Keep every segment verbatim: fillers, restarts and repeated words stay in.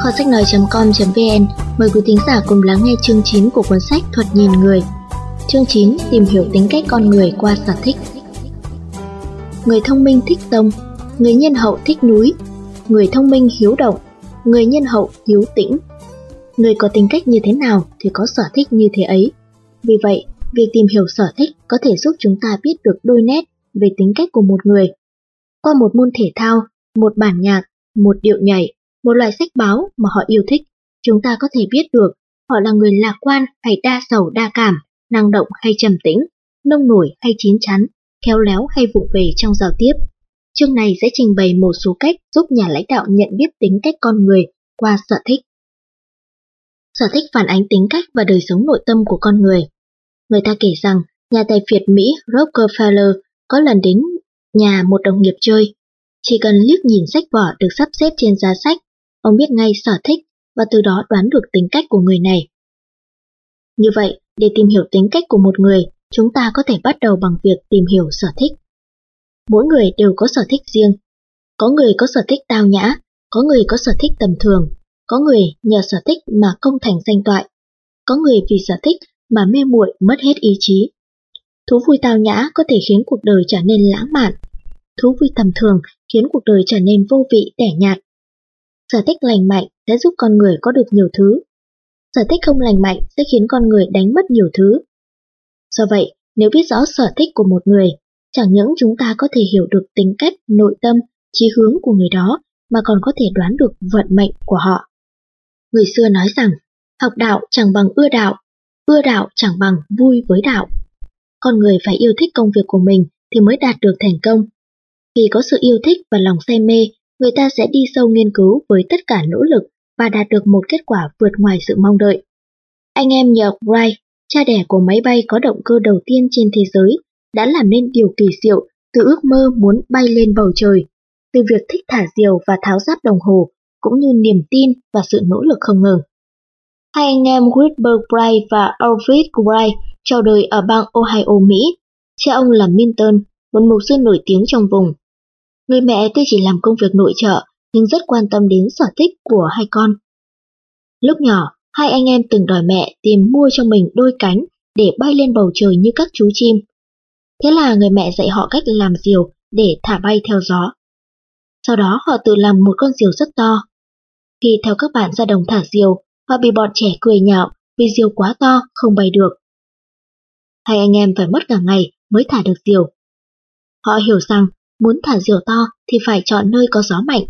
kho sách nói chấm com chấm vn mời quý thính giả cùng lắng nghe chương chín của cuốn sách Thuật nhìn người. Chương chín: tìm hiểu tính cách con người qua sở thích. Người thông minh thích sông, người nhân hậu thích núi. Người thông minh hiếu động, người nhân hậu hiếu tĩnh. Người có tính cách như thế nào thì có sở thích như thế ấy. Vì vậy, việc tìm hiểu sở thích có thể giúp chúng ta biết được đôi nét về tính cách của một người. Qua một môn thể thao, một bản nhạc, một điệu nhảy, một loại sách báo mà họ yêu thích, chúng ta có thể biết được họ là người lạc quan hay đa sầu đa cảm, năng động hay trầm tĩnh, nông nổi hay chín chắn, khéo léo hay vụng về trong giao tiếp. Chương này sẽ trình bày một số cách giúp nhà lãnh đạo nhận biết tính cách con người qua sở thích. Sở thích phản ánh tính cách và đời sống nội tâm của con người. Người ta kể rằng nhà tài phiệt Mỹ Rockefeller có lần đến nhà một đồng nghiệp chơi. Chỉ cần liếc nhìn sách vở được sắp xếp trên giá sách, ông biết ngay sở thích và từ đó đoán được tính cách của người này. Như vậy, để tìm hiểu tính cách của một người, chúng ta có thể bắt đầu bằng việc tìm hiểu sở thích. Mỗi người đều có sở thích riêng. Có người có sở thích tao nhã, có người có sở thích tầm thường, có người nhờ sở thích mà công thành danh toại, có người vì sở thích mà mê muội mất hết ý chí. Thú vui tao nhã có thể khiến cuộc đời trở nên lãng mạn. Thú vui tầm thường khiến cuộc đời trở nên vô vị tẻ nhạt. Sở thích lành mạnh sẽ giúp con người có được nhiều thứ. Sở thích không lành mạnh sẽ khiến con người đánh mất nhiều thứ. Do vậy, nếu biết rõ sở thích của một người, chẳng những chúng ta có thể hiểu được tính cách, nội tâm, chí hướng của người đó, mà còn có thể đoán được vận mệnh của họ. Người xưa nói rằng, học đạo chẳng bằng ưa đạo, ưa đạo chẳng bằng vui với đạo. Con người phải yêu thích công việc của mình thì mới đạt được thành công. Khi có sự yêu thích và lòng say mê, người ta sẽ đi sâu nghiên cứu với tất cả nỗ lực và đạt được một kết quả vượt ngoài sự mong đợi. Anh em nhờ Wright, cha đẻ của máy bay có động cơ đầu tiên trên thế giới, đã làm nên điều kỳ diệu từ ước mơ muốn bay lên bầu trời, từ việc thích thả diều và tháo giáp đồng hồ, cũng như niềm tin và sự nỗ lực không ngừng. Hai anh em Wilbur Wright và Orville Wright chào đời ở bang Ohio, Mỹ. Cha ông là Minton, một mục sư nổi tiếng trong vùng. Người mẹ tuy chỉ làm công việc nội trợ, nhưng rất quan tâm đến sở thích của hai con. Lúc nhỏ, hai anh em từng đòi mẹ tìm mua cho mình đôi cánh để bay lên bầu trời như các chú chim. Thế là người mẹ dạy họ cách làm diều để thả bay theo gió. Sau đó họ tự làm một con diều rất to. Khi theo các bạn ra đồng thả diều, họ bị bọn trẻ cười nhạo vì diều quá to không bay được. Hai anh em phải mất cả ngày mới thả được diều. Họ hiểu rằng muốn thả diều to thì phải chọn nơi có gió mạnh.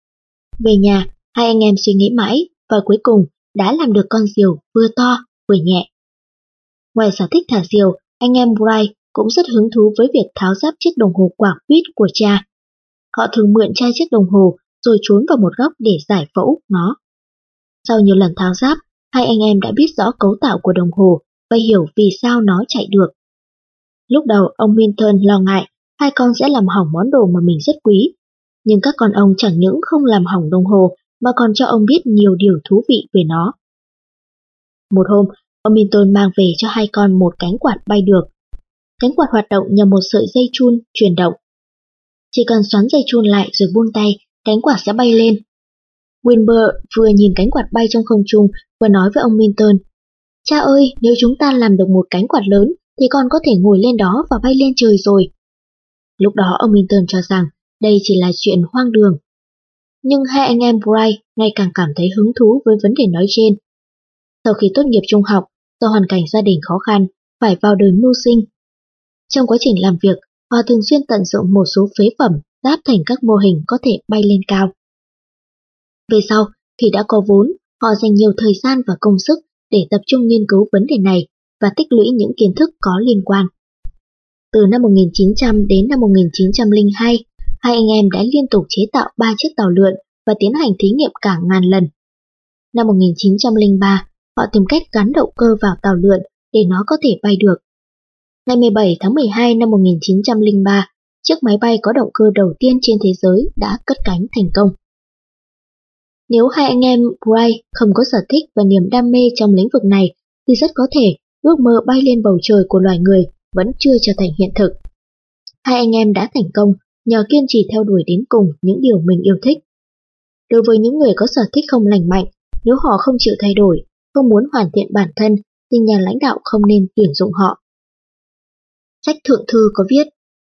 Về nhà, hai anh em suy nghĩ mãi và cuối cùng đã làm được con diều vừa to vừa nhẹ. Ngoài sở thích thả diều, anh em Wright cũng rất hứng thú với việc tháo giáp chiếc đồng hồ quả quýt của cha. Họ thường mượn chai chiếc đồng hồ rồi trốn vào một góc để giải phẫu nó. Sau nhiều lần tháo giáp, hai anh em đã biết rõ cấu tạo của đồng hồ và hiểu vì sao nó chạy được. Lúc đầu ông Minton lo ngại hai con sẽ làm hỏng món đồ mà mình rất quý, nhưng các con ông chẳng những không làm hỏng đồng hồ mà còn cho ông biết nhiều điều thú vị về nó. Một hôm, ông Minton mang về cho hai con một cánh quạt bay được. Cánh quạt hoạt động nhờ một sợi dây chun chuyển động. Chỉ cần xoắn dây chun lại rồi buông tay, cánh quạt sẽ bay lên. Wilbur vừa nhìn cánh quạt bay trong không trung vừa nói với ông Minton: "Cha ơi, nếu chúng ta làm được một cánh quạt lớn thì con có thể ngồi lên đó và bay lên trời rồi." Lúc đó ông Minton cho rằng đây chỉ là chuyện hoang đường. Nhưng hai anh em Wright ngày càng cảm thấy hứng thú với vấn đề nói trên. Sau khi tốt nghiệp trung học, do hoàn cảnh gia đình khó khăn, phải vào đời mưu sinh. Trong quá trình làm việc, họ thường xuyên tận dụng một số phế phẩm đáp thành các mô hình có thể bay lên cao. Về sau, khi đã có vốn, họ dành nhiều thời gian và công sức để tập trung nghiên cứu vấn đề này và tích lũy những kiến thức có liên quan. Từ năm một nghìn chín trăm đến năm một nghìn chín trăm lẻ hai, hai anh em đã liên tục chế tạo ba chiếc tàu lượn và tiến hành thí nghiệm cả ngàn lần. Năm một nghìn chín trăm lẻ ba, họ tìm cách gắn động cơ vào tàu lượn để nó có thể bay được. Ngày mười bảy tháng mười hai năm một nghìn chín trăm lẻ ba, chiếc máy bay có động cơ đầu tiên trên thế giới đã cất cánh thành công. Nếu hai anh em Wright không có sở thích và niềm đam mê trong lĩnh vực này thì rất có thể ước mơ bay lên bầu trời của loài người vẫn chưa trở thành hiện thực. Hai anh em đã thành công nhờ kiên trì theo đuổi đến cùng những điều mình yêu thích. Đối với những người có sở thích không lành mạnh, nếu họ không chịu thay đổi, không muốn hoàn thiện bản thân, thì nhà lãnh đạo không nên tuyển dụng họ. Sách thượng thư có viết: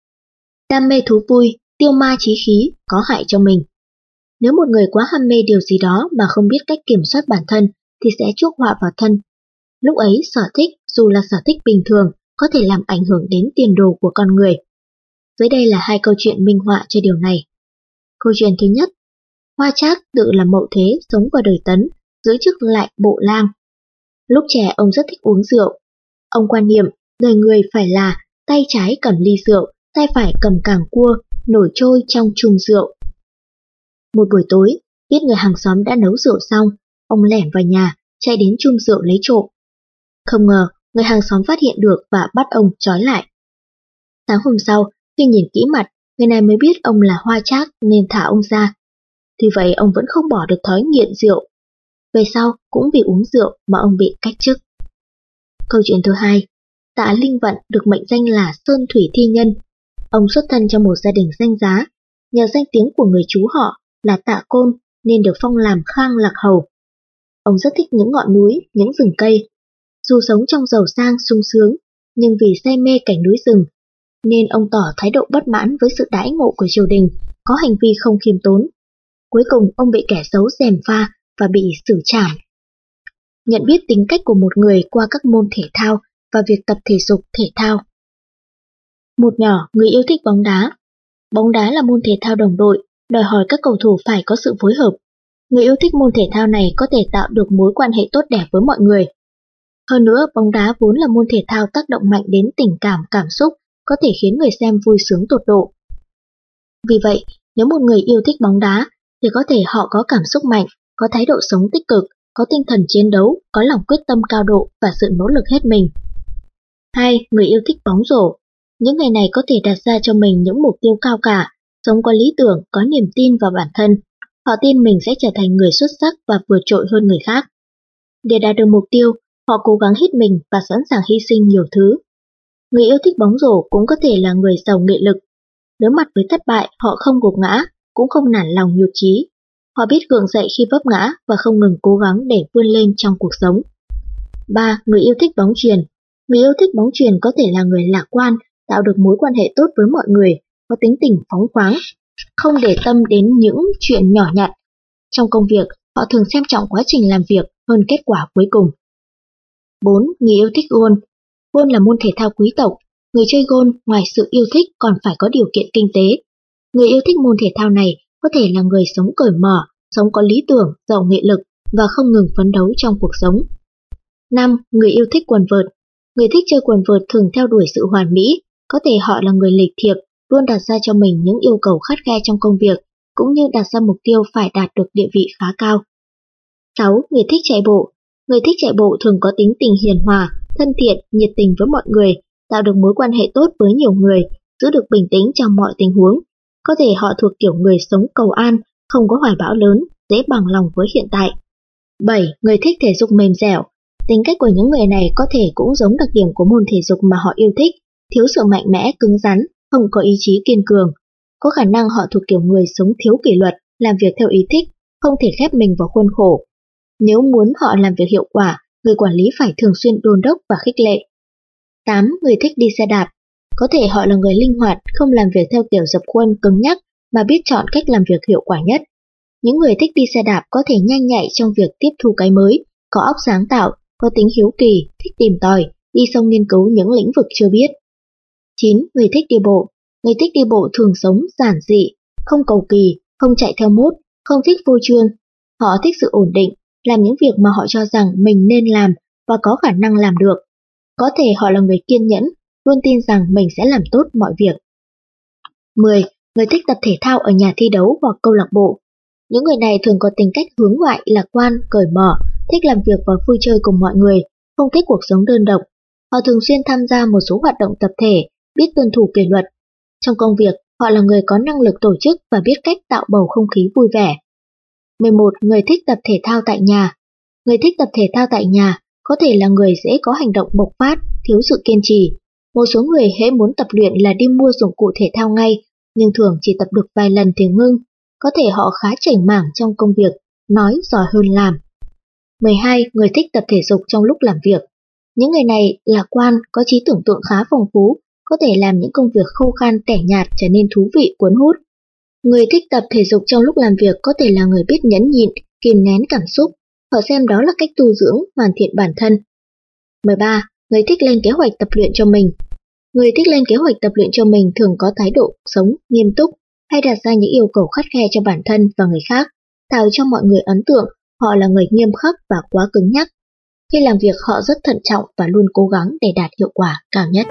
đam mê thú vui, tiêu ma chí khí, có hại cho mình. Nếu một người quá ham mê điều gì đó mà không biết cách kiểm soát bản thân thì sẽ chuốc họa vào thân. Lúc ấy sở thích, dù là sở thích bình thường, có thể làm ảnh hưởng đến tiền đồ của con người. Dưới đây là hai câu chuyện minh họa cho điều này. Câu chuyện thứ nhất: Hoa Trác tự là mậu thế, sống vào đời Tấn, giữ chức lại bộ lang. Lúc trẻ ông rất thích uống rượu. Ông quan niệm đời người phải là tay trái cầm ly rượu, tay phải cầm càng cua, nổi trôi trong chum rượu. Một buổi tối, biết người hàng xóm đã nấu rượu xong, ông lẻn vào nhà, chạy đến chum rượu lấy trộm. Không ngờ, người hàng xóm phát hiện được và bắt ông trói lại. Sáng hôm sau, khi nhìn kỹ mặt, người này mới biết ông là Hoa Trác nên thả ông ra. Tuy vậy ông vẫn không bỏ được thói nghiện rượu. Về sau, cũng vì uống rượu mà ông bị cách chức. Câu chuyện thứ hai: Tạ Linh Vận được mệnh danh là Sơn Thủy Thi Nhân. Ông xuất thân trong một gia đình danh giá, nhờ danh tiếng của người chú họ là Tạ Côn nên được phong làm Khang Lạc Hầu. Ông rất thích những ngọn núi, những rừng cây. Dù sống trong giàu sang sung sướng, nhưng vì say mê cảnh núi rừng, nên ông tỏ thái độ bất mãn với sự đãi ngộ của triều đình, có hành vi không khiêm tốn. Cuối cùng ông bị kẻ xấu gièm pha và bị xử trảm. Nhận biết tính cách của một người qua các môn thể thao và việc tập thể dục thể thao. Một nhỏ người yêu thích bóng đá. Bóng đá là môn thể thao đồng đội, đòi hỏi các cầu thủ phải có sự phối hợp. Người yêu thích môn thể thao này có thể tạo được mối quan hệ tốt đẹp với mọi người. Hơn nữa, bóng đá vốn là môn thể thao tác động mạnh đến tình cảm, cảm xúc, có thể khiến người xem vui sướng tột độ. Vì vậy, nếu một người yêu thích bóng đá, thì có thể họ có cảm xúc mạnh, có thái độ sống tích cực, có tinh thần chiến đấu, có lòng quyết tâm cao độ và sự nỗ lực hết mình. Hai. Người yêu thích bóng rổ. Những người này có thể đặt ra cho mình những mục tiêu cao cả, sống có lý tưởng, có niềm tin vào bản thân. Họ tin mình sẽ trở thành người xuất sắc và vượt trội hơn người khác. Để đạt được mục tiêu, họ cố gắng hết mình và sẵn sàng hy sinh nhiều thứ. Người yêu thích bóng rổ cũng có thể là người giàu nghị lực. Đối mặt với thất bại, họ không gục ngã, cũng không nản lòng nhụt chí. Họ biết gượng dậy khi vấp ngã và không ngừng cố gắng để vươn lên trong cuộc sống. Ba. Người yêu thích bóng chuyền. Người yêu thích bóng chuyền có thể là người lạc quan, tạo được mối quan hệ tốt với mọi người, có tính tình phóng khoáng, không để tâm đến những chuyện nhỏ nhặt. Trong công việc, họ thường xem trọng quá trình làm việc hơn kết quả cuối cùng. Bốn. Người yêu thích golf. Golf là môn thể thao quý tộc. Người chơi golf ngoài sự yêu thích còn phải có điều kiện kinh tế. Người yêu thích môn thể thao này có thể là người sống cởi mở, sống có lý tưởng, giàu nghị lực và không ngừng phấn đấu trong cuộc sống. Năm. Người yêu thích quần vợt. Người thích chơi quần vợt thường theo đuổi sự hoàn mỹ, có thể họ là người lịch thiệp, luôn đặt ra cho mình những yêu cầu khắt khe trong công việc, cũng như đặt ra mục tiêu phải đạt được địa vị khá cao. Sáu. Người thích chạy bộ. Người thích chạy bộ thường có tính tình hiền hòa, thân thiện, nhiệt tình với mọi người, tạo được mối quan hệ tốt với nhiều người, giữ được bình tĩnh trong mọi tình huống. Có thể họ thuộc kiểu người sống cầu an, không có hoài bão lớn, dễ bằng lòng với hiện tại. Bảy. Người thích thể dục mềm dẻo. Tính cách của những người này có thể cũng giống đặc điểm của môn thể dục mà họ yêu thích, thiếu sự mạnh mẽ, cứng rắn, không có ý chí kiên cường. Có khả năng họ thuộc kiểu người sống thiếu kỷ luật, làm việc theo ý thích, không thể khép mình vào khuôn khổ. Nếu muốn họ làm việc hiệu quả, người quản lý phải thường xuyên đôn đốc và khích lệ. Tám. Người thích đi xe đạp. Có thể họ là người linh hoạt, không làm việc theo kiểu dập khuôn cứng nhắc, mà biết chọn cách làm việc hiệu quả nhất. Những người thích đi xe đạp có thể nhanh nhạy trong việc tiếp thu cái mới, có óc sáng tạo, có tính hiếu kỳ, thích tìm tòi, đi sâu nghiên cứu những lĩnh vực chưa biết. Chín. Người thích đi bộ. Người thích đi bộ thường sống giản dị, không cầu kỳ, không chạy theo mốt, không thích phô trương. Họ thích sự ổn định, làm những việc mà họ cho rằng mình nên làm và có khả năng làm được. Có thể họ là người kiên nhẫn, luôn tin rằng mình sẽ làm tốt mọi việc. Mười. Người thích tập thể thao ở nhà thi đấu hoặc câu lạc bộ. Những người này thường có tính cách hướng ngoại, lạc quan, cởi mở, thích làm việc và vui chơi cùng mọi người, không thích cuộc sống đơn độc. Họ thường xuyên tham gia một số hoạt động tập thể, biết tuân thủ kỷ luật. Trong công việc, họ là người có năng lực tổ chức và biết cách tạo bầu không khí vui vẻ. mười một. Người thích tập thể thao tại nhà. Người thích tập thể thao tại nhà có thể là người dễ có hành động bộc phát, thiếu sự kiên trì. Một số người hễ muốn tập luyện là đi mua dụng cụ thể thao ngay, nhưng thường chỉ tập được vài lần thì ngưng. có thể họ khá chảnh mảng trong công việc, nói giỏi hơn làm. mười hai. Người thích tập thể dục trong lúc làm việc. Những người này lạc quan, có trí tưởng tượng khá phong phú, có thể làm những công việc khô khan tẻ nhạt trở nên thú vị cuốn hút. Người thích tập thể dục trong lúc làm việc có thể là người biết nhẫn nhịn, kìm nén cảm xúc, họ xem đó là cách tu dưỡng, hoàn thiện bản thân. mười ba. Người thích lên kế hoạch tập luyện cho mình. Người thích lên kế hoạch tập luyện cho mình thường có thái độ sống nghiêm túc, hay đặt ra những yêu cầu khắt khe cho bản thân và người khác, tạo cho mọi người ấn tượng họ là người nghiêm khắc và quá cứng nhắc. Khi làm việc họ rất thận trọng và luôn cố gắng để đạt hiệu quả cao nhất.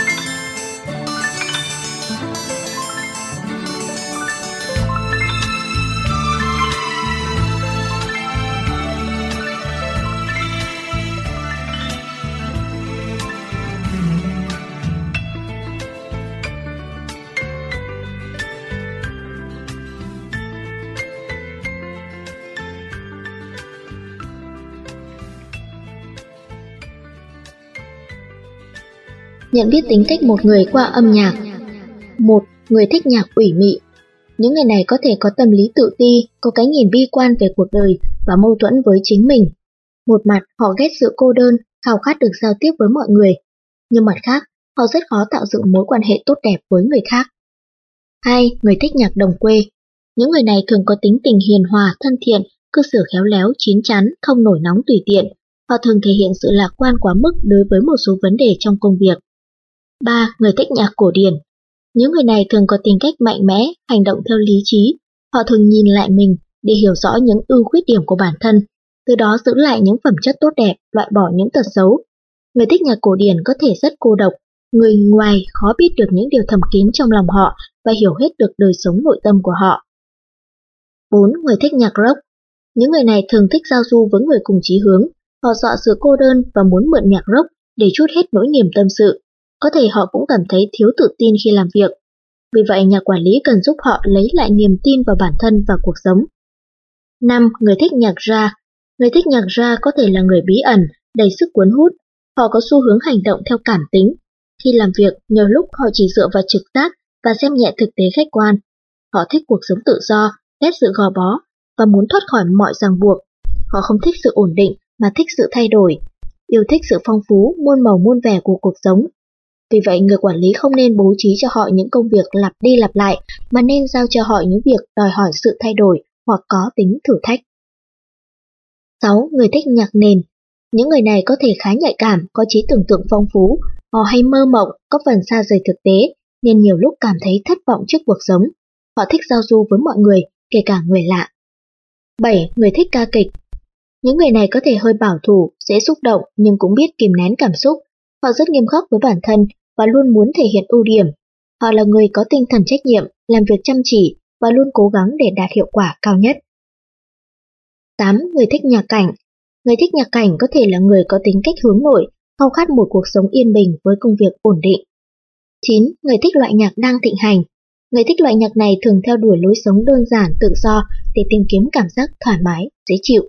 Nhận biết tính cách một người qua âm nhạc. một. Người thích nhạc ủy mị. Những người này có thể có tâm lý tự ti, có cái nhìn bi quan về cuộc đời và mâu thuẫn với chính mình. Một mặt, họ ghét sự cô đơn, khao khát được giao tiếp với mọi người, nhưng mặt khác, họ rất khó tạo dựng mối quan hệ tốt đẹp với người khác. hai. Người thích nhạc đồng quê. Những người này thường có tính tình hiền hòa, thân thiện, cư xử khéo léo, chín chắn, không nổi nóng tùy tiện. Họ thường thể hiện sự lạc quan quá mức đối với một số vấn đề trong công việc. ba. Người thích nhạc cổ điển. Những người này thường có tính cách mạnh mẽ, hành động theo lý trí. Họ thường nhìn lại mình để hiểu rõ những ưu khuyết điểm của bản thân, từ đó giữ lại những phẩm chất tốt đẹp, loại bỏ những tật xấu. Người thích nhạc cổ điển có thể rất cô độc, người ngoài khó biết được những điều thầm kín trong lòng họ và hiểu hết được đời sống nội tâm của họ. bốn. Người thích nhạc rock. Những người này thường thích giao du với người cùng chí hướng. Họ sợ sự cô đơn và muốn mượn nhạc rock để trút hết nỗi niềm tâm sự. Có thể họ cũng cảm thấy thiếu tự tin khi làm việc. Vì vậy, nhà quản lý cần giúp họ lấy lại niềm tin vào bản thân và cuộc sống. năm. Người thích nhạc jazz. Người thích nhạc jazz có thể là người bí ẩn, đầy sức cuốn hút. Họ có xu hướng hành động theo cảm tính. Khi làm việc, nhiều lúc họ chỉ dựa vào trực giác và xem nhẹ thực tế khách quan. Họ thích cuộc sống tự do, ghét sự gò bó và muốn thoát khỏi mọi ràng buộc. Họ không thích sự ổn định mà thích sự thay đổi, yêu thích sự phong phú, muôn màu muôn vẻ của cuộc sống. Vì vậy, người quản lý không nên bố trí cho họ những công việc lặp đi lặp lại, mà nên giao cho họ những việc đòi hỏi sự thay đổi hoặc có tính thử thách. sáu. Người thích nhạc nền. Những người này có thể khá nhạy cảm, có trí tưởng tượng phong phú, họ hay mơ mộng, có phần xa rời thực tế, nên nhiều lúc cảm thấy thất vọng trước cuộc sống. Họ thích giao du với mọi người, kể cả người lạ. bảy. Người thích ca kịch. Những người này có thể hơi bảo thủ, dễ xúc động nhưng cũng biết kìm nén cảm xúc. Họ rất nghiêm khắc với bản thân và luôn muốn thể hiện ưu điểm. Họ là người có tinh thần trách nhiệm, làm việc chăm chỉ và luôn cố gắng để đạt hiệu quả cao nhất. tám. Người thích nhạc cảnh. Người thích nhạc cảnh có thể là người có tính cách hướng nội, khao khát một cuộc sống yên bình với công việc ổn định. chín. Người thích loại nhạc đang thịnh hành. Người thích loại nhạc này thường theo đuổi lối sống đơn giản, tự do để tìm kiếm cảm giác thoải mái, dễ chịu.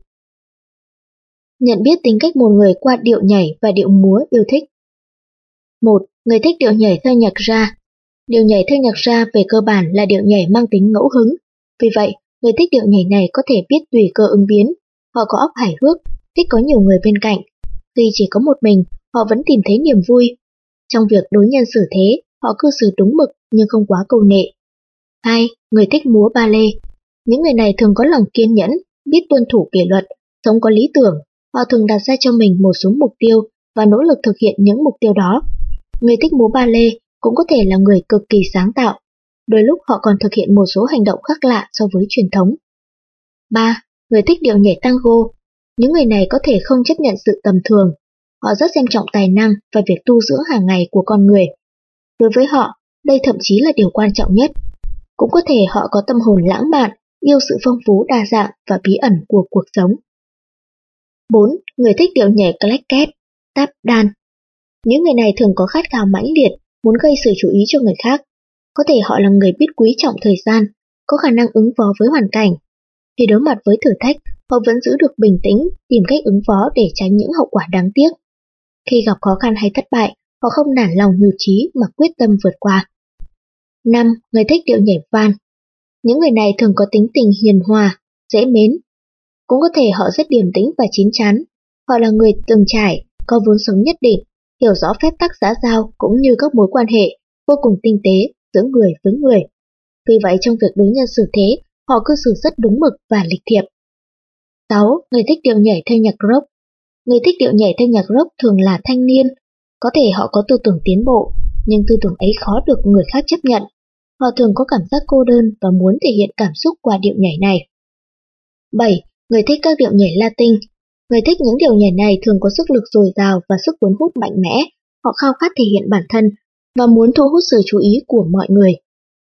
Nhận biết tính cách một người qua điệu nhảy và điệu múa yêu thích. một. Người thích điệu nhảy theo nhạc jazz. Điệu nhảy theo nhạc jazz về cơ bản là điệu nhảy mang tính ngẫu hứng. Vì vậy, người thích điệu nhảy này có thể biết tùy cơ ứng biến. Họ có óc hài hước, thích có nhiều người bên cạnh. Khi chỉ có một mình, họ vẫn tìm thấy niềm vui. Trong việc đối nhân xử thế, họ cư xử đúng mực nhưng không quá câu nệ. hai. Người thích múa ballet. Những người này thường có lòng kiên nhẫn, biết tuân thủ kỷ luật, sống có lý tưởng. Họ thường đặt ra cho mình một số mục tiêu và nỗ lực thực hiện những mục tiêu đó. Người thích múa ballet cũng có thể là người cực kỳ sáng tạo. Đôi lúc họ còn thực hiện một số hành động khác lạ so với truyền thống. ba. Người thích điệu nhảy tango. Những người này có thể không chấp nhận sự tầm thường. Họ rất xem trọng tài năng và việc tu dưỡng hàng ngày của con người. Đối với họ, đây thậm chí là điều quan trọng nhất. Cũng có thể họ có tâm hồn lãng mạn, yêu sự phong phú đa dạng và bí ẩn của cuộc sống. bốn. Người thích điệu nhảy claquette, tap dance. Những người này thường có khát khao mãnh liệt, muốn gây sự chú ý cho người khác. Có thể họ là người biết quý trọng thời gian, có khả năng ứng phó với hoàn cảnh. Khi đối mặt với thử thách, họ vẫn giữ được bình tĩnh, tìm cách ứng phó để tránh những hậu quả đáng tiếc. Khi gặp khó khăn hay thất bại, họ không nản lòng nhụt chí mà quyết tâm vượt qua. năm. Người thích điệu nhảy van. Những người này thường có tính tình hiền hòa, dễ mến. Cũng có thể họ rất điềm tĩnh và chín chắn. Họ là người từng trải, có vốn sống nhất định, hiểu rõ phép tắc xã giao cũng như các mối quan hệ vô cùng tinh tế giữa người với người. Vì vậy trong việc đối nhân xử thế, họ cư xử rất đúng mực và lịch thiệp. sáu. Người thích điệu nhảy theo nhạc rock. Người thích điệu nhảy theo nhạc rock thường là thanh niên. Có thể họ có tư tưởng tiến bộ, nhưng tư tưởng ấy khó được người khác chấp nhận. Họ thường có cảm giác cô đơn và muốn thể hiện cảm xúc qua điệu nhảy này. bảy. Người thích các điệu nhảy Latin. Người thích những điệu nhảy này thường có sức lực dồi dào và sức cuốn hút mạnh mẽ. Họ khao khát thể hiện bản thân và muốn thu hút sự chú ý của mọi người.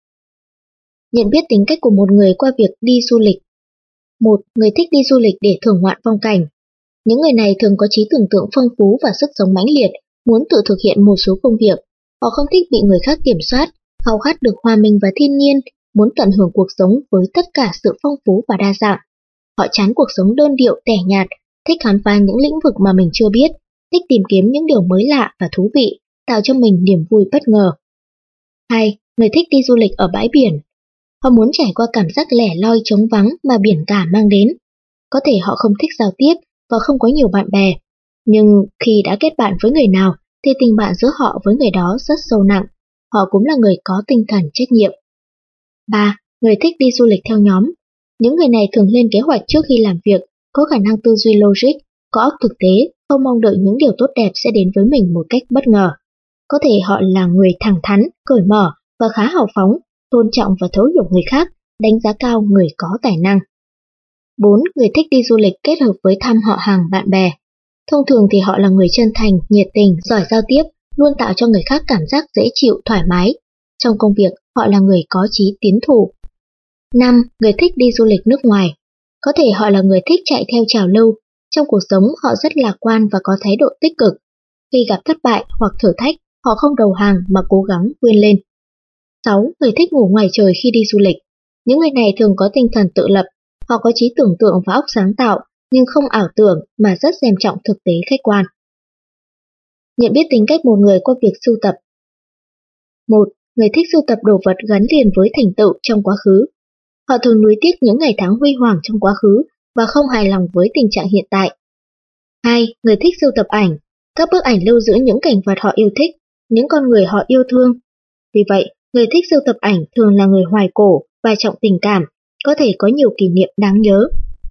Nhận biết tính cách của một người qua việc đi du lịch. một. Người thích đi du lịch để thưởng ngoạn phong cảnh. Những người này thường có trí tưởng tượng phong phú và sức sống mãnh liệt, muốn tự thực hiện một số công việc. Họ không thích bị người khác kiểm soát, khao khát được hòa mình vào thiên nhiên, muốn tận hưởng cuộc sống với tất cả sự phong phú và đa dạng. Họ chán cuộc sống đơn điệu tẻ nhạt, thích khám phá những lĩnh vực mà mình chưa biết, thích tìm kiếm những điều mới lạ và thú vị, tạo cho mình niềm vui bất ngờ. hai. Người thích đi du lịch ở bãi biển. Họ muốn trải qua cảm giác lẻ loi trống vắng mà biển cả mang đến. Có thể họ không thích giao tiếp và không có nhiều bạn bè, nhưng khi đã kết bạn với người nào thì tình bạn giữa họ với người đó rất sâu nặng. Họ cũng là người có tinh thần trách nhiệm. ba. Người thích đi du lịch theo nhóm. Những người này thường lên kế hoạch trước khi làm việc, có khả năng tư duy logic, có óc thực tế, không mong đợi những điều tốt đẹp sẽ đến với mình một cách bất ngờ. Có thể họ là người thẳng thắn, cởi mở và khá hào phóng, tôn trọng và thấu hiểu người khác, đánh giá cao người có tài năng. bốn. Người thích đi du lịch kết hợp với thăm họ hàng bạn bè. Thông thường thì họ là người chân thành, nhiệt tình, giỏi giao tiếp, luôn tạo cho người khác cảm giác dễ chịu, thoải mái. Trong công việc, họ là người có chí tiến thủ. năm. Người thích đi du lịch nước ngoài. Có thể họ là người thích chạy theo trào lưu. Trong cuộc sống, họ rất lạc quan và có thái độ tích cực. Khi gặp thất bại hoặc thử thách, họ không đầu hàng mà cố gắng vươn lên. sáu. Người thích ngủ ngoài trời khi đi du lịch. Những người này thường có tinh thần tự lập. Họ có trí tưởng tượng và óc sáng tạo, nhưng không ảo tưởng mà rất xem trọng thực tế khách quan. Nhận biết tính cách một người qua việc sưu tập. một. Người thích sưu tập đồ vật gắn liền với thành tựu trong quá khứ. Họ thường nuối tiếc những ngày tháng huy hoàng trong quá khứ và không hài lòng với tình trạng hiện tại. hai. Người thích sưu tập ảnh. Các bức ảnh lưu giữ những cảnh vật họ yêu thích, những con người họ yêu thương. Vì vậy, người thích sưu tập ảnh thường là người hoài cổ và trọng tình cảm, có thể có nhiều kỷ niệm đáng nhớ.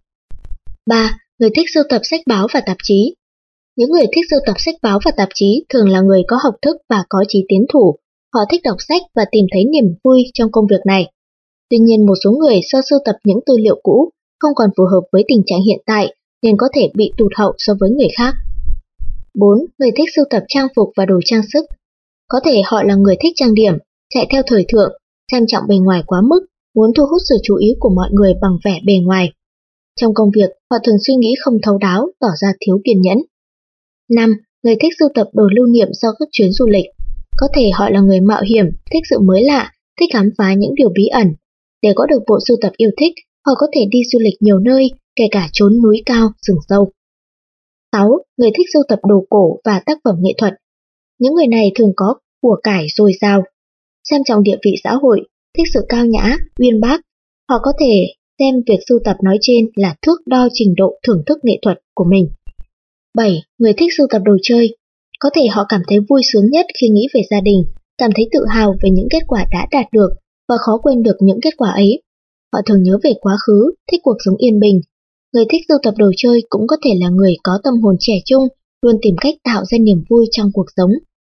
ba. Người thích sưu tập sách báo và tạp chí. Những người thích sưu tập sách báo và tạp chí thường là người có học thức và có chí tiến thủ. Họ thích đọc sách và tìm thấy niềm vui trong công việc này. Tuy nhiên một số người do sưu tập những tư liệu cũ không còn phù hợp với tình trạng hiện tại nên có thể bị tụt hậu so với người khác. bốn. Người thích sưu tập trang phục và đồ trang sức. Có thể họ là người thích trang điểm, chạy theo thời thượng, xem trọng bề ngoài quá mức, muốn thu hút sự chú ý của mọi người bằng vẻ bề ngoài. Trong công việc, họ thường suy nghĩ không thấu đáo, tỏ ra thiếu kiên nhẫn. năm. Người thích sưu tập đồ lưu niệm sau các chuyến du lịch. Có thể họ là người mạo hiểm, thích sự mới lạ, thích khám phá những điều bí ẩn. Để có được bộ sưu tập yêu thích, họ có thể đi du lịch nhiều nơi, kể cả chốn núi cao, rừng sâu. sáu. Người thích sưu tập đồ cổ và tác phẩm nghệ thuật. Những người này thường có của cải dồi dào, xem trọng địa vị xã hội, thích sự cao nhã, uyên bác. Họ có thể xem việc sưu tập nói trên là thước đo trình độ thưởng thức nghệ thuật của mình. bảy. Người thích sưu tập đồ chơi. Có thể họ cảm thấy vui sướng nhất khi nghĩ về gia đình, cảm thấy tự hào về những kết quả đã đạt được và khó quên được những kết quả ấy. Họ thường nhớ về quá khứ, thích cuộc sống yên bình. Người thích sưu tập đồ chơi cũng có thể là người có tâm hồn trẻ trung, luôn tìm cách tạo ra niềm vui trong cuộc sống.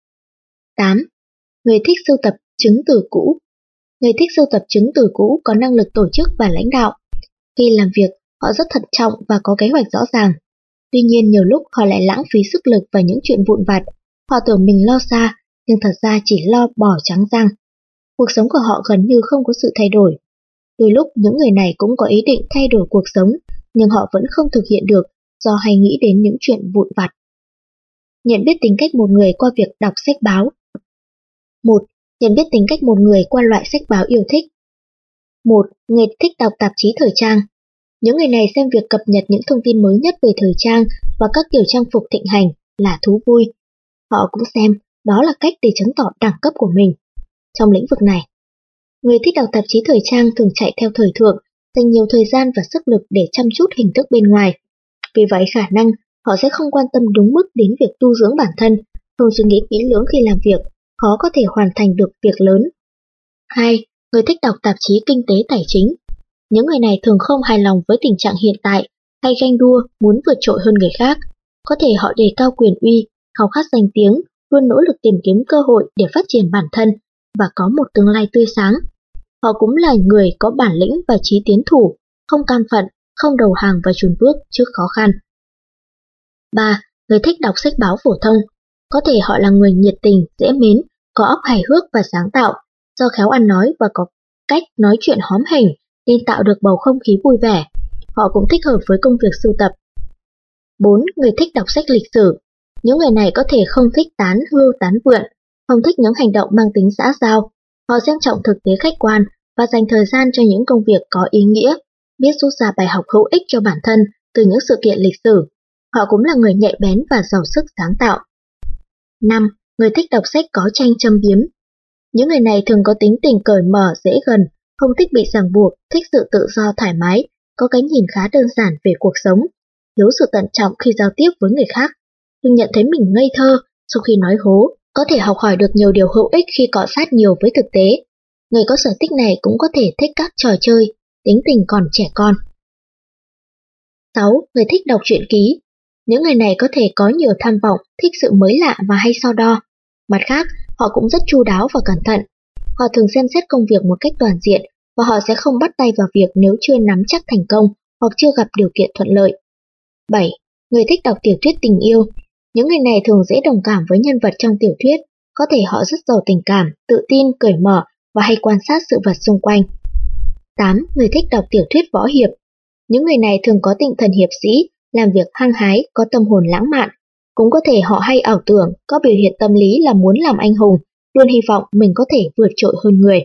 tám. Người thích sưu tập chứng từ cũ. Người thích sưu tập chứng từ cũ có năng lực tổ chức và lãnh đạo. Khi làm việc, họ rất thận trọng và có kế hoạch rõ ràng. Tuy nhiên nhiều lúc họ lại lãng phí sức lực vào những chuyện vụn vặt. Họ tưởng mình lo xa, nhưng thật ra chỉ lo bỏ trắng răng. Cuộc sống của họ gần như không có sự thay đổi. Đôi lúc những người này cũng có ý định thay đổi cuộc sống, nhưng họ vẫn không thực hiện được do hay nghĩ đến những chuyện vụn vặt. Nhận biết tính cách một người qua việc đọc sách báo. một. Nhận biết tính cách một người qua loại sách báo yêu thích. một. Người thích đọc tạp chí thời trang. Những người này xem việc cập nhật những thông tin mới nhất về thời trang và các kiểu trang phục thịnh hành là thú vui. Họ cũng xem đó là cách để chứng tỏ đẳng cấp của mình trong lĩnh vực này. Người thích đọc tạp chí thời trang thường chạy theo thời thượng, dành nhiều thời gian và sức lực để chăm chút hình thức bên ngoài. Vì vậy khả năng họ sẽ không quan tâm đúng mức đến việc tu dưỡng bản thân, không suy nghĩ kỹ lưỡng khi làm việc, khó có thể hoàn thành được việc lớn. hai. Người thích đọc tạp chí kinh tế tài chính. Những người này thường không hài lòng với tình trạng hiện tại, hay ganh đua, muốn vượt trội hơn người khác. Có thể họ đề cao quyền uy, khao khát danh tiếng, luôn nỗ lực tìm kiếm cơ hội để phát triển bản thân và có một tương lai tươi sáng. Họ cũng là người có bản lĩnh và chí tiến thủ, không cam phận, không đầu hàng và chùn bước trước khó khăn. ba. Người thích đọc sách báo phổ thông. Có thể họ là người nhiệt tình, dễ mến, có óc hài hước và sáng tạo, do khéo ăn nói và có cách nói chuyện hóm hỉnh nên tạo được bầu không khí vui vẻ. Họ cũng thích hợp với công việc sưu tập. bốn. Người thích đọc sách lịch sử. Những người này có thể không thích tán hưu tán vượn, không thích những hành động mang tính xã giao. Họ xem trọng thực tế khách quan và dành thời gian cho những công việc có ý nghĩa, biết rút ra bài học hữu ích cho bản thân từ những sự kiện lịch sử. Họ cũng là người nhạy bén và giàu sức sáng tạo. năm. Người thích đọc sách có tranh châm biếm. Những người này thường có tính tình cởi mở, dễ gần, không thích bị ràng buộc, thích sự tự do thoải mái, có cái nhìn khá đơn giản về cuộc sống, thiếu sự tận trọng khi giao tiếp với người khác, nhưng nhận thấy mình ngây thơ sau khi nói hố, có thể học hỏi được nhiều điều hữu ích khi cọ sát nhiều với thực tế. Người có sở thích này cũng có thể thích các trò chơi, tính tình còn trẻ con. sáu. Người thích đọc truyện ký. Những người này có thể có nhiều tham vọng, thích sự mới lạ và hay so đo. Mặt khác, họ cũng rất chu đáo và cẩn thận. Họ thường xem xét công việc một cách toàn diện và họ sẽ không bắt tay vào việc nếu chưa nắm chắc thành công hoặc chưa gặp điều kiện thuận lợi. bảy. Người thích đọc tiểu thuyết tình yêu. Những người này thường dễ đồng cảm với nhân vật trong tiểu thuyết, có thể họ rất giàu tình cảm, tự tin, cởi mở và hay quan sát sự vật xung quanh. tám. Người thích đọc tiểu thuyết võ hiệp. Những người này thường có tinh thần hiệp sĩ, làm việc hăng hái, có tâm hồn lãng mạn. Cũng có thể họ hay ảo tưởng, có biểu hiện tâm lý là muốn làm anh hùng, luôn hy vọng mình có thể vượt trội hơn người.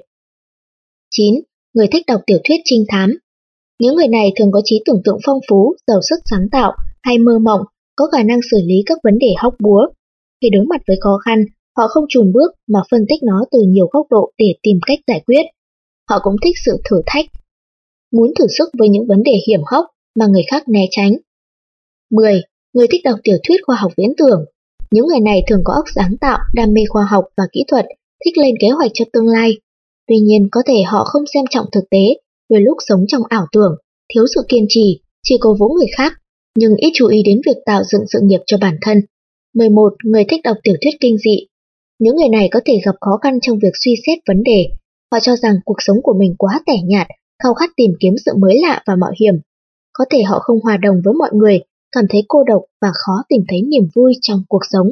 chín. Người thích đọc tiểu thuyết trinh thám. Những người này thường có trí tưởng tượng phong phú, giàu sức sáng tạo, hay mơ mộng, có khả năng xử lý các vấn đề hóc búa. Khi đối mặt với khó khăn, họ không chùn bước mà phân tích nó từ nhiều góc độ để tìm cách giải quyết. Họ cũng thích sự thử thách, muốn thử sức với những vấn đề hiểm hóc mà người khác né tránh. mười. Người thích đọc tiểu thuyết khoa học viễn tưởng. Những người này thường có óc sáng tạo, đam mê khoa học và kỹ thuật, thích lên kế hoạch cho tương lai. Tuy nhiên có thể họ không xem trọng thực tế, đôi lúc sống trong ảo tưởng, thiếu sự kiên trì, chỉ cố vũ người khác, nhưng ít chú ý đến việc tạo dựng sự nghiệp cho bản thân. mười một. Người thích đọc tiểu thuyết kinh dị. Những người này có thể gặp khó khăn trong việc suy xét vấn đề. Họ cho rằng cuộc sống của mình quá tẻ nhạt, khao khát tìm kiếm sự mới lạ và mạo hiểm. Có thể họ không hòa đồng với mọi người, cảm thấy cô độc và khó tìm thấy niềm vui trong cuộc sống.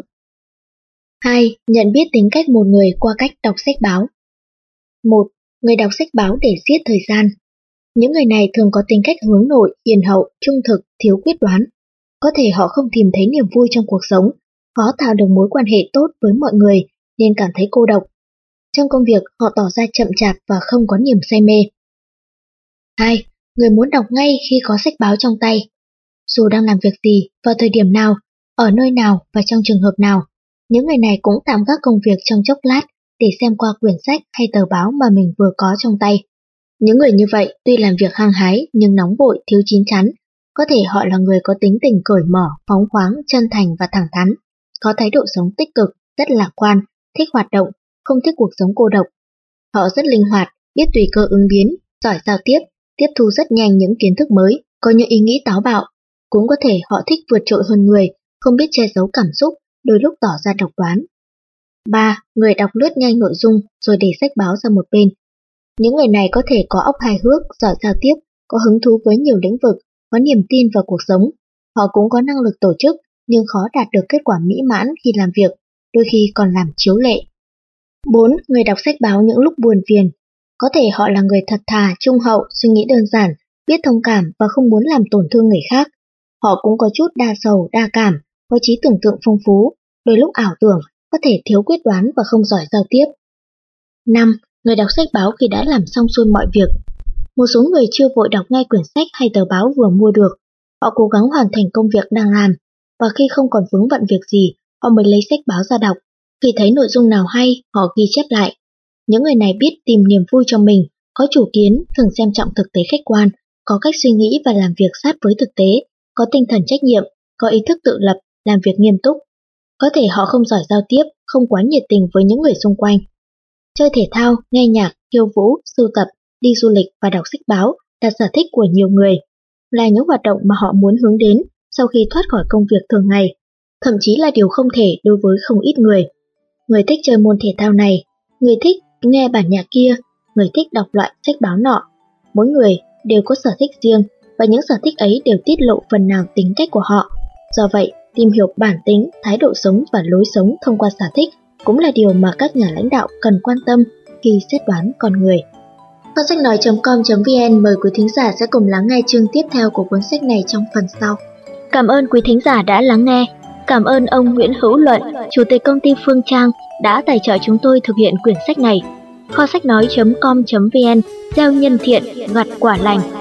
hai. Nhận biết tính cách một người qua cách đọc sách báo. một. Người đọc sách báo để giết thời gian. Những người này thường có tính cách hướng nội, hiền hậu, trung thực, thiếu quyết đoán. Có thể họ không tìm thấy niềm vui trong cuộc sống, khó tạo được mối quan hệ tốt với mọi người nên cảm thấy cô độc. Trong công việc, họ tỏ ra chậm chạp và không có niềm say mê. hai. Người muốn đọc ngay khi có sách báo trong tay. Dù đang làm việc gì, vào thời điểm nào, ở nơi nào và trong trường hợp nào, những người này cũng tạm gác công việc trong chốc lát để xem qua quyển sách hay tờ báo mà mình vừa có trong tay. Những người như vậy tuy làm việc hăng hái nhưng nóng vội, thiếu chín chắn. Có thể họ là người có tính tình cởi mở, phóng khoáng, chân thành và thẳng thắn, có thái độ sống tích cực, rất lạc quan, thích hoạt động, không thích cuộc sống cô độc. Họ rất linh hoạt, biết tùy cơ ứng biến, giỏi giao tiếp, tiếp thu rất nhanh những kiến thức mới, có những ý nghĩ táo bạo. Cũng có thể họ thích vượt trội hơn người, không biết che giấu cảm xúc, đôi lúc tỏ ra độc đoán. ba. Người đọc lướt nhanh nội dung rồi để sách báo ra một bên. Những người này có thể có óc hài hước, giỏi giao tiếp, có hứng thú với nhiều lĩnh vực, có niềm tin vào cuộc sống. Họ cũng có năng lực tổ chức nhưng khó đạt được kết quả mỹ mãn khi làm việc, đôi khi còn làm chiếu lệ. bốn. Người đọc sách báo những lúc buồn phiền. Có thể họ là người thật thà, trung hậu, suy nghĩ đơn giản, biết thông cảm và không muốn làm tổn thương người khác. Họ cũng có chút đa sầu, đa cảm, có trí tưởng tượng phong phú, đôi lúc ảo tưởng, có thể thiếu quyết đoán và không giỏi giao tiếp. năm. Người đọc sách báo khi đã làm xong xuôi mọi việc. Một số người chưa vội đọc ngay quyển sách hay tờ báo vừa mua được. Họ cố gắng hoàn thành công việc đang làm, và khi không còn vướng bận việc gì, họ mới lấy sách báo ra đọc. Khi thấy nội dung nào hay, họ ghi chép lại. Những người này biết tìm niềm vui cho mình, có chủ kiến, thường xem trọng thực tế khách quan, có cách suy nghĩ và làm việc sát với thực tế, có tinh thần trách nhiệm, có ý thức tự lập, làm việc nghiêm túc. Có thể họ không giỏi giao tiếp, không quá nhiệt tình với những người xung quanh. Chơi thể thao, nghe nhạc, khiêu vũ, sưu tập, đi du lịch và đọc sách báo là sở thích của nhiều người, là những hoạt động mà họ muốn hướng đến sau khi thoát khỏi công việc thường ngày, thậm chí là điều không thể đối với không ít người. Người thích chơi môn thể thao này, người thích nghe bản nhạc kia, người thích đọc loại sách báo nọ. Mỗi người đều có sở thích riêng và những sở thích ấy đều tiết lộ phần nào tính cách của họ. Do vậy, tìm hiểu bản tính, thái độ sống và lối sống thông qua sở thích cũng là điều mà các nhà lãnh đạo cần quan tâm khi xét đoán con người. Kho sách nói chấm com chấm vn mời quý thính giả sẽ cùng lắng nghe chương tiếp theo của cuốn sách này trong phần sau. Cảm ơn quý thính giả đã lắng nghe. Cảm ơn ông Nguyễn Hữu Luận, Chủ tịch công ty Phương Trang đã tài trợ chúng tôi thực hiện quyển sách này. Kho sách nói chấm com chấm vn gieo nhân thiện, gặt quả lành.